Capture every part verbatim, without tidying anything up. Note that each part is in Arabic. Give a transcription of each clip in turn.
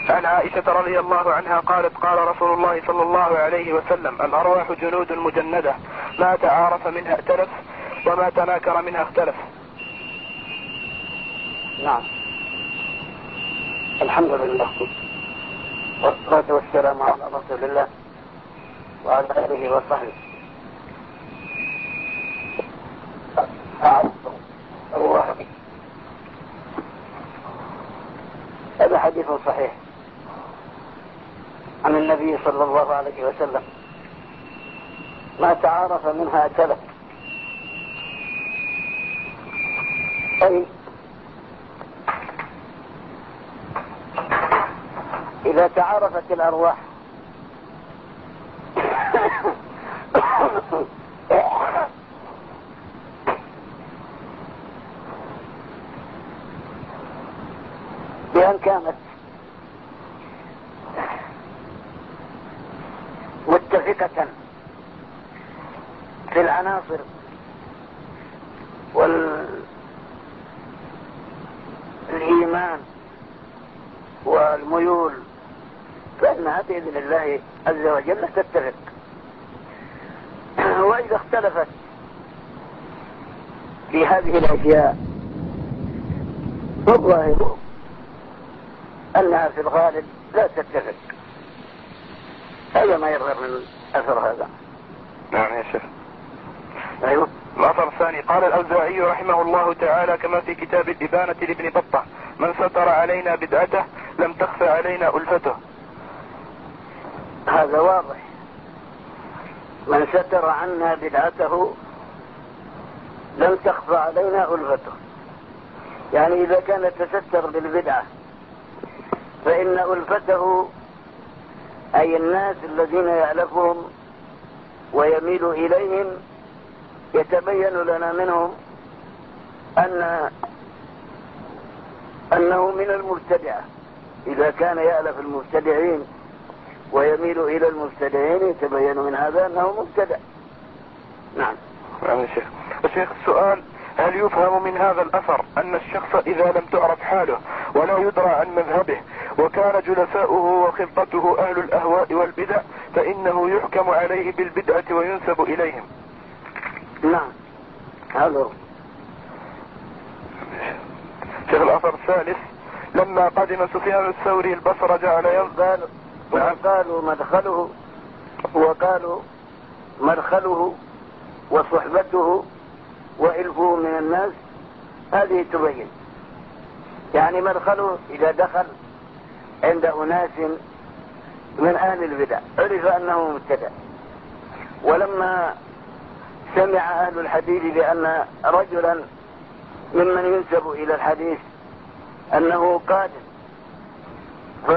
عن عائشة رضي الله عنها قالت قال رسول الله صلى الله عليه وسلم الأرواح جنود مجندة ما تعارف منها ائتلف وما تناكر منها اختلف. نعم. الحمد لله والصلاة والسلام على رسول الله وعلى آله وصحبه. هذا حديث صحيح عن النبي صلى الله عليه وسلم ما تعارف منها ائتلف، أي إذا تعارفت الأرواح بأن كانت متفقة في العناصر والإيمان والميول فإنها بإذن الله عز وجل تتفق. وإذا اختلفت في هذه الأشياء فالظاهر أنها في الغالب لا تتفق. هذا ما يظهر من أثر هذا. نعم يا شيخ. أيوه. الأثر الثاني قال الأوزاعي رحمه الله تعالى كما في كتاب الإبانة لابن بطة من ستر علينا بدعته لم تخفى علينا ألفته. هذا واضح. من ستر عنا بدعته لم تخفى علينا ألفته، يعني إذا كان يتستر بالبدعة فإن ألفته أي الناس الذين يألفهم ويميل إليهم يتبين لنا منهم أن أنه من المبتدعة. إذا كان يألف المبتدعين ويميل إلى المبتدعين يتبين من هذا أنه مبتدع. نعم. نعم يا شيخ. الشيخ السؤال هل يفهم من هذا الأثر أن الشخص إذا لم تعرف حاله ولا يدرى عن مذهبه وكان جلساؤه وخلطته أهل الأهواء والبدع فإنه يحكم عليه بالبدعة وينسب إليهم؟ نعم هذا. شيخ الأثر الثالث لما قدم سفيان الثوري البصرة جعل ينقل وقالوا مدخله وقالوا مدخله وصحبته وإلفه من الناس، هذه تبين يعني مدخله إذا دخل عند أناس من أهل البدع عرف أنه مبتدع. ولما سمع أهل الحديث بأن رجلا ممن ينسب إلى الحديث أنه قادم ف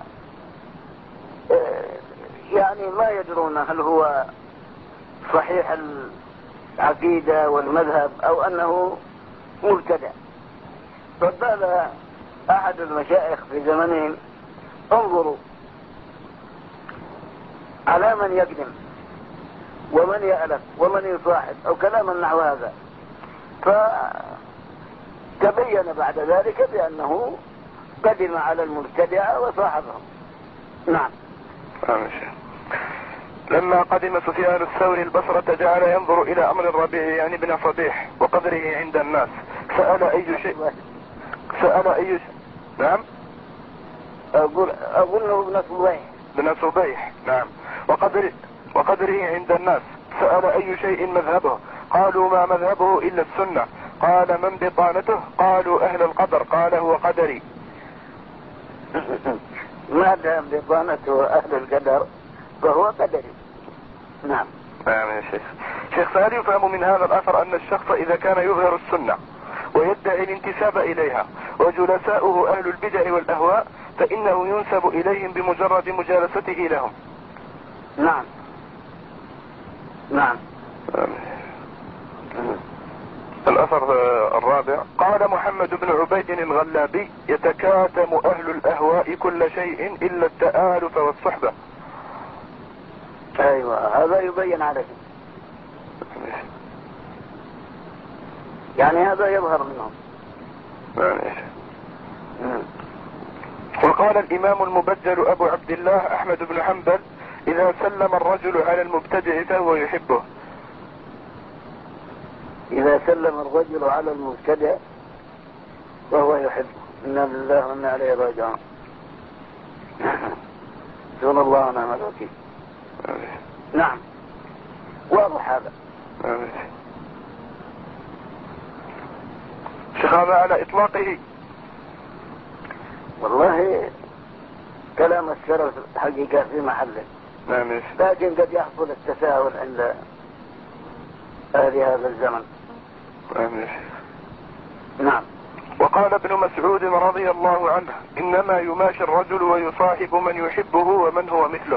يعني ما يدرون هل هو صحيح العقيدة والمذهب أو أنه مبتدع. فقال أحد المشايخ في زمنهم انظروا على من يقدم ومن يألف ومن يصاحب أو كلاما نحو هذا، فتبين بعد ذلك بأنه قدم على المبتدع وصاحبهم. نعم. لما قدم سفيان الثوري البصرة جعل ينظر إلى أمر الربيع يعني بن صبيح وقدره عند الناس سأل أي شيء سأل أي شيء نعم أقول أقول ابن صبيح بن صبيح نعم وقدر وقدره عند الناس سأل أي شيء مذهبه قالوا ما مذهبه إلا السنة قال من بطانته قالوا أهل القدر قال هو قدري. ما دام بطانته أهل القدر فهو قدري. نعم. نعم يا شيخ. شيخ فهل يفهم من هذا الأثر أن الشخص إذا كان يظهر السنة ويدعي الانتساب إليها وجلساؤه أهل البدع والأهواء فإنه ينسب إليهم بمجرد مجالسته لهم؟ نعم. نعم. الأثر الرابع قال محمد بن عبيد الغلابي يتكاتم أهل الأهواء كل شيء إلا التآلف والصحبة. أيوة هذا يبين عليه، يعني هذا يظهر منهم. وقال الإمام المبجل أبو عبد الله أحمد بن حنبل: إذا سلم الرجل على المبتدع فهو يحبه. إذا سلم الرجل على المبتدع وهو يحبه، إنا لله وإنا إليه راجعون. سبحان الله ونعم الوكيل. نعم، واضح هذا. شيخ هذا على إطلاقه؟ والله كلام السلف حقيقة في محله، لكن قد يحصل التساهل عند أهل هذا الزمن. نعم. وقال ابن مسعود رضي الله عنه: إنما يماشي الرجل ويصاحب من يحبه ومن هو مثله.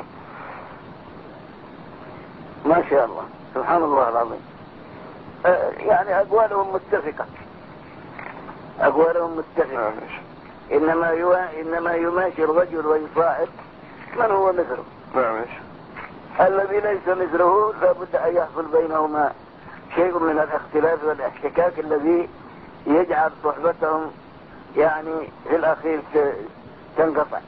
ما شاء الله، سبحان الله العظيم. أه يعني أقوالهم متفقة، أقوالهم متفقة. إنما يو... إنما يماشي الرجل ويصاحب من هو مثله. الذي ليس مثله لابد أن يحصل بينهما شيء من الاختلاف والاحتكاك الذي يجعل صحبتهم يعني في الأخير تنقطع.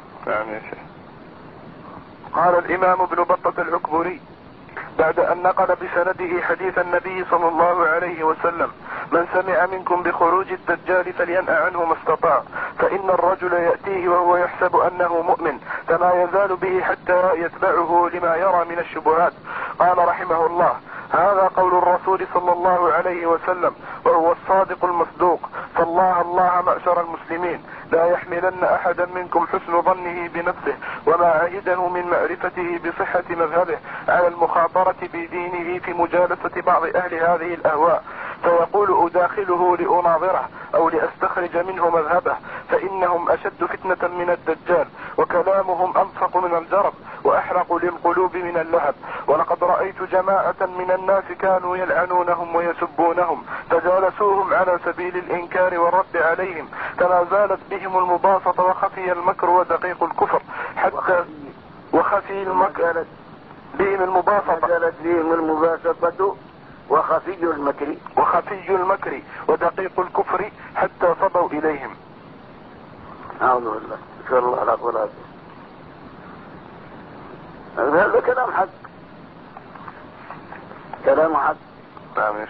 قال الإمام ابن بطة العكبري بعد أن نقل بسنده حديث النبي صلى الله عليه وسلم: من سمع منكم بخروج الدجال فلينأ عنه ما استطاع، فإن الرجل يأتيه وهو يحسب أنه مؤمن فما يزال به حتى يتبعه لما يرى من الشبهات. قال رحمه الله: هذا قول الرسول صلى الله عليه وسلم وهو الصادق المصدوق. فالله الله معشر المسلمين لا يحملن أحدا منكم حسن ظنه بنفسه وما عهده من معرفته بصحة مذهبه على المخاطرة بدينه في مجالسة بعض أهل هذه الأهواء، فيقول أداخله لأناظره أو لأستخرج منه مذهبه، فإنهم أشد فتنة من الدجال، وكلامهم أنفق من الجرب وأحرق للقلوب من اللهب. ولقد رأيت جماعة من الناس كانوا يلعنونهم ويسبونهم فجالسوهم على سبيل الإنكار والرد عليهم، فما زالت بهم المباسطة وخفي المكر ودقيق الكفر حتى وخفي المكر بهم المباسطة زالت بهم المباسطة وخفي المكر وخفي المكر ودقيق الكفر حتى صدوا إليهم. أعوذ بالله، نسأل الله العفو والعافية. هذا كلام حق، كلام حق. نعم.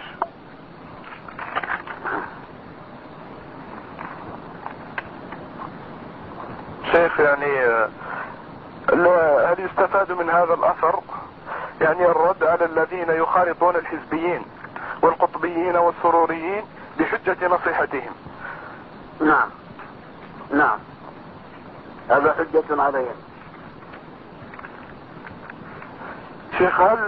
شيخ يعني هل يستفاد من هذا الأثر يعني الرد على الذين يخالطون الحزبيين والقطبيين والسروريين بحجة نصيحتهم؟ نعم نعم، هذا حجة عليهم. شيخ هل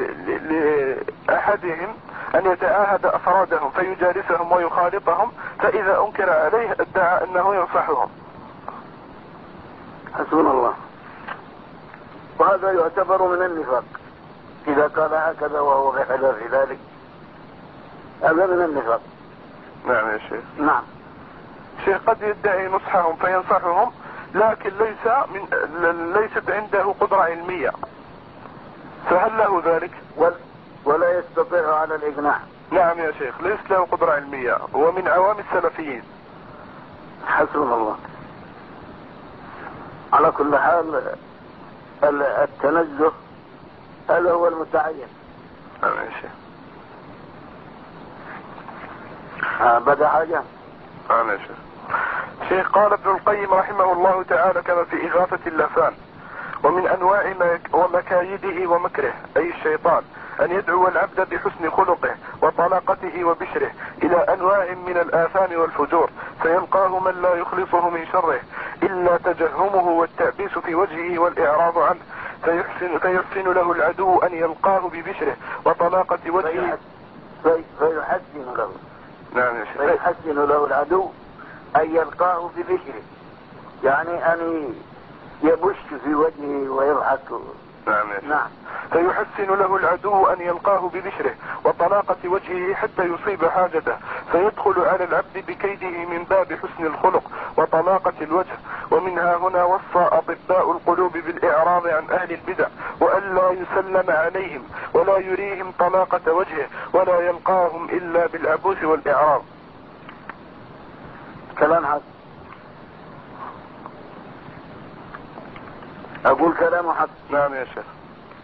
لأحدهم أن يتعاهد أفرادهم فيجالسهم ويخالطهم فإذا أنكر عليه ادعى أنه ينصحهم؟ حسبنا الله. وهذا يعتبر من النفاق إذا قال هكذا وهو بخلاف ذلك، هذا من النفاق. نعم يا شيخ. نعم. شيخ قد يدعي نصحهم فينصحهم لكن ليس من ليست عنده قدرة علمية، فهل له ذلك؟ ولا يستطيع على الإقناع. نعم يا شيخ، ليس له قدرة علمية، هو من عوام السلفيين. حسبنا الله. على كل حال التنزه هذا هو المتعين. نعم يا شيخ. آه بدأ حاجة. نعم يا شيخ. شيخ قال ابن القيم رحمه الله تعالى كما في إغاثة اللافان: ومن أنواع ومكايده ومكره أي الشيطان أن يدعو العبد بحسن خلقه وطلاقته وبشره إلى أنواع من الآثام والفجور، فيلقاه من لا يخلصه من شره إلا تجهمه والتعبيس في وجهه والإعراض عنه، فيحسن, فيحسن له العدو أن يلقاه ببشره وطلاقة وجهه فيحسن له. نعم يا شيخ. فيحسن له العدو أن يلقاه ببشره، يعني أن يبش في وجهه ويضحك. نعم يا شيخ. نعم. فيحسن له العدو أن يلقاه ببشره وطلاقة وجهه حتى يصيب حاجته، فيدخل على العبد بكيده من باب حسن الخلق وطلاقة الوجه. ومنها هنا وصى أطباء القلوب بالإعراض عن أهل البدع وأن لا يسلم عليهم ولا يريهم طلاقة وجهه ولا يلقاهم إلا بالعبوس والإعراض. كلام حق. أقول كلام حق. نعم يا شيخ.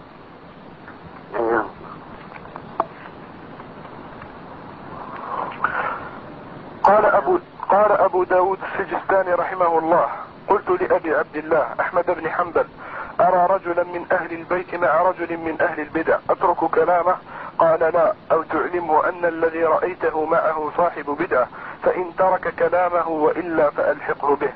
أيوه. قال أبو قال أبو داود السجستاني رحمه الله: قلت لأبي عبد الله أحمد بن حنبل: أرى رجلا من أهل البيت مع رجل من أهل البدع أترك كلامه؟ قال: لا، أو تعلمه أن الذي رأيته معه صاحب بدعة، فإن ترك كلامه وإلا فألحقه به.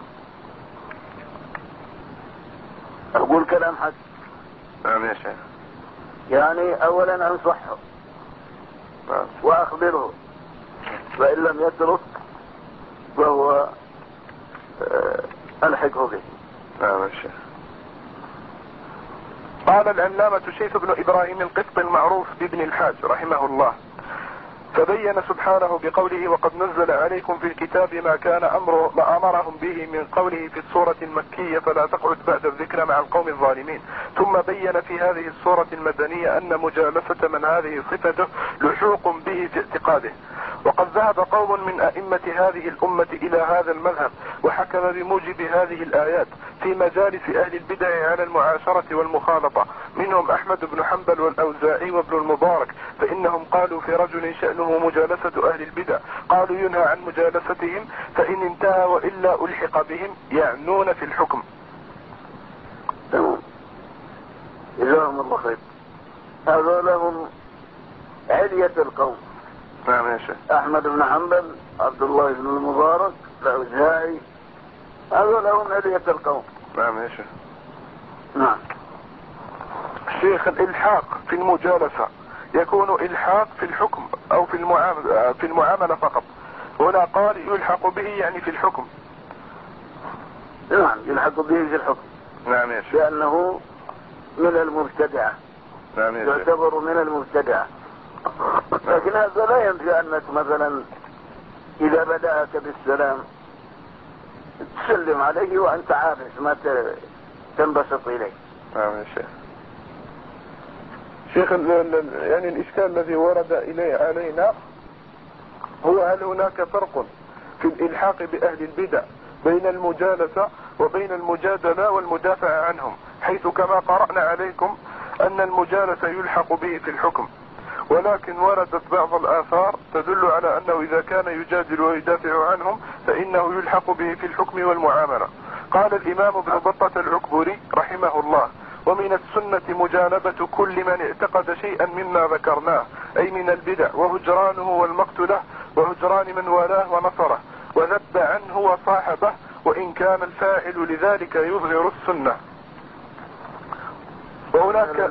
أقول كلام حق. نعم يا شيخ. يعني أولا أنصحه وأخبره، فإن لم يترك فهو ألحقه به. نعم يا شيخ. قال العلامة شيخ بن إبراهيم القسط المعروف بابن الحاج رحمه الله: فبين سبحانه بقوله: وقد نزل عليكم في الكتاب ما كان أمر ما أمرهم به من قوله في السورة المكية: فلا تقعد بعد الذكر مع القوم الظالمين. ثم بين في هذه السورة المدنية أن مجالسة من هذه صفته لحوق به في اعتقاده. وقد ذهب قوم من أئمة هذه الأمة إلى هذا المذهب، وحكم بموجب هذه الآيات في مجالس أهل البدع على المعاشرة والمخالطة، منهم أحمد بن حنبل والأوزاعي وابن المبارك، فإنهم قالوا في رجل شأنه مجالسة أهل البدع، قالوا ينهى عن مجالستهم، فإن انتهى وإلا ألحق بهم، يعنون في الحكم. تمام. جزاهم الله خير. هذا لهم علية القوم. نعم يا شيخ. أحمد بن حنبل، عبد الله بن المبارك، الأوزاعي، هذا لهم علية القوم. نعم يا شيخ. نعم. الشيخ، الإلحاق في المجالسة يكون إلحاق في الحكم أو في المعاملة في المعاملة فقط؟ هنا قال يلحق به يعني في الحكم. نعم، يلحق به في الحكم. نعم يا شيخ. لأنه من المبتدعة. نعم يا شيخ. يعتبر من المبتدعة. لكن هذا لا ينفي أنك مثلا إذا بدأك بالسلام تسلم عليه وأنت عابس، ما تنبسط إليه. نعم يا شيخ. شيخ، يعني الإشكال الذي ورد إليه علينا هو: هل هناك فرق في الإلحاق بأهل البدع بين المجالسة وبين المجادلة والمدافع عنهم، حيث كما قرأنا عليكم أن المجالسة يلحق به في الحكم، ولكن وردت بعض الآثار تدل على أنه إذا كان يجادل ويدافع عنهم فإنه يلحق به في الحكم والمعاملة. قال الإمام ابن بطة العكبري رحمه الله: ومن السنة مجانبة كل من اعتقد شيئا مما ذكرناه، أي من البدع، وهجرانه والمقت له، وهجران من والاه ونصره، وذب عنه وصاحبه، وإن كان الفاعل لذلك يظهر السنة. وهناك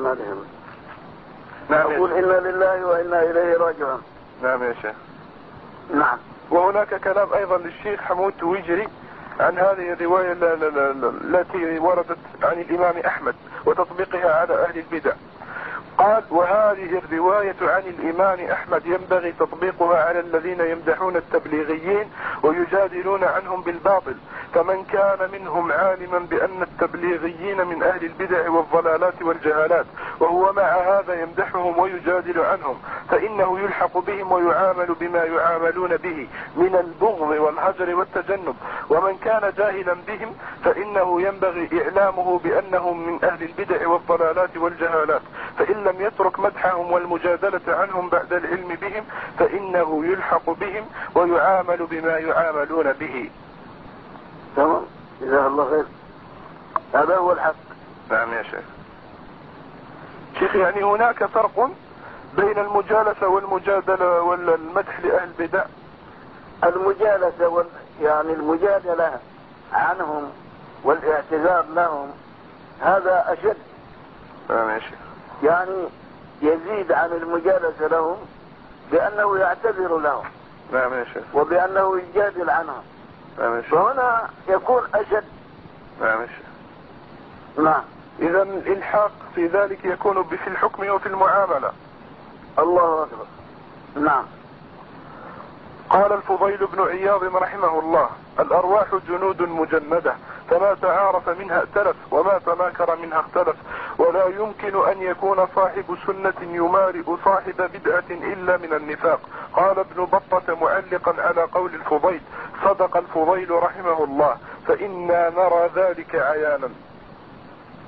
نعم أقول إنا لله وإنا إليه راجعون. نعم يا شيخ. نعم. وهناك كلام أيضا للشيخ حمود تويجري عن هذه الرواية التي وردت عن الإمام أحمد وتطبيقها على أهل البدع. قال: وهذه الرواية عن الإمام أحمد ينبغي تطبيقها على الذين يمدحون التبليغيين ويجادلون عنهم بالباطل، فمن كان منهم عالما بأن التبليغيين من أهل البدع والضلالات والجهالات وهو مع هذا يمدحهم ويجادل عنهم، فإنه يلحق بهم ويعامل بما يعاملون به من البغض والهجر والتجنب. ومن كان جاهلا بهم فإنه ينبغي إعلامه بأنهم من أهل البدع والضلالات والجهالات، فإن لم يترك مدحهم والمجادلة عنهم بعد العلم بهم فإنه يلحق بهم ويعامل بما يعاملون به. تمام، جزاه الله خير. هذا هو الحق. نعم يا شيخ. شيخ، يعني هناك فرق بين المجالسة والمجادلة والمدح لأهل البدع؟ المجالسة وال... يعني المجادلة عنهم والاعتذار لهم هذا أشد. نعم يا شيخ. يعني يزيد عن المجالسة لهم بأنه يعتذر لهم. نعم يا شيخ. وبأنه يجادل عنهم. نعم يا شيخ. فهنا يكون أشد. نعم يا شيخ. نعم. إذا الإلحاق في ذلك يكون في الحكم وفي المعاملة. الله أكبر. نعم. قال الفضيل بن عياض رحمه الله: الأرواح جنود مجندة، فما تعارف منها ائتلف وما تناكر منها اختلف، ولا يمكن أن يكون صاحب سنة يمارئ صاحب بدعة إلا من النفاق. قال ابن بطة معلقا على قول الفضيل: صدق الفضيل رحمه الله، فإنا نرى ذلك عيانا.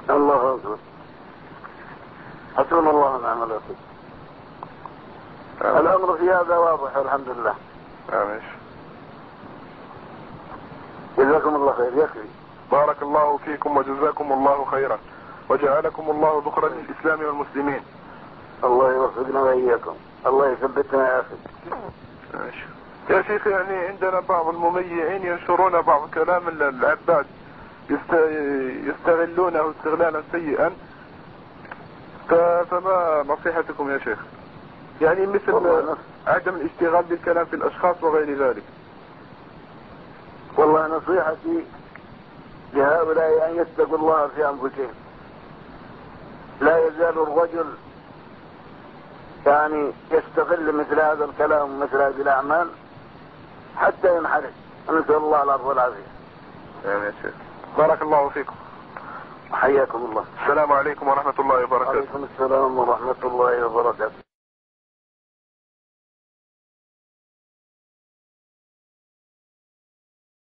الله أكبر. حسبنا الله ونعم الوكيل. الأمر في هذا واضح والحمد لله. آمين. جزاكم الله خير. يكفي. بارك الله فيكم وجزاكم الله خيرا وجعلكم الله ذخرا للإسلام والمسلمين. الله يوفقنا وإياكم. الله يثبتنا يا أخي. ماشي. يا شيخ يعني عندنا بعض المميعين ينشرون بعض كلام العباد يستغلونه استغلالا سيئا، فما نصيحتكم يا شيخ؟ يعني مثل عدم الاشتغال بالكلام في الأشخاص وغير ذلك. والله نصيحتي لهؤلاء أن يتقوا الله في أنفسهم. لا يزال الرجل يعني يستغل مثل هذا الكلام ومثل هذه الأعمال حتى ينحرف. نسأل الله العفو والعافية. آمين يا شيخ. بارك الله فيكم. حياكم الله. السلام عليكم ورحمة الله وبركاته. وعليكم السلام ورحمة الله وبركاته.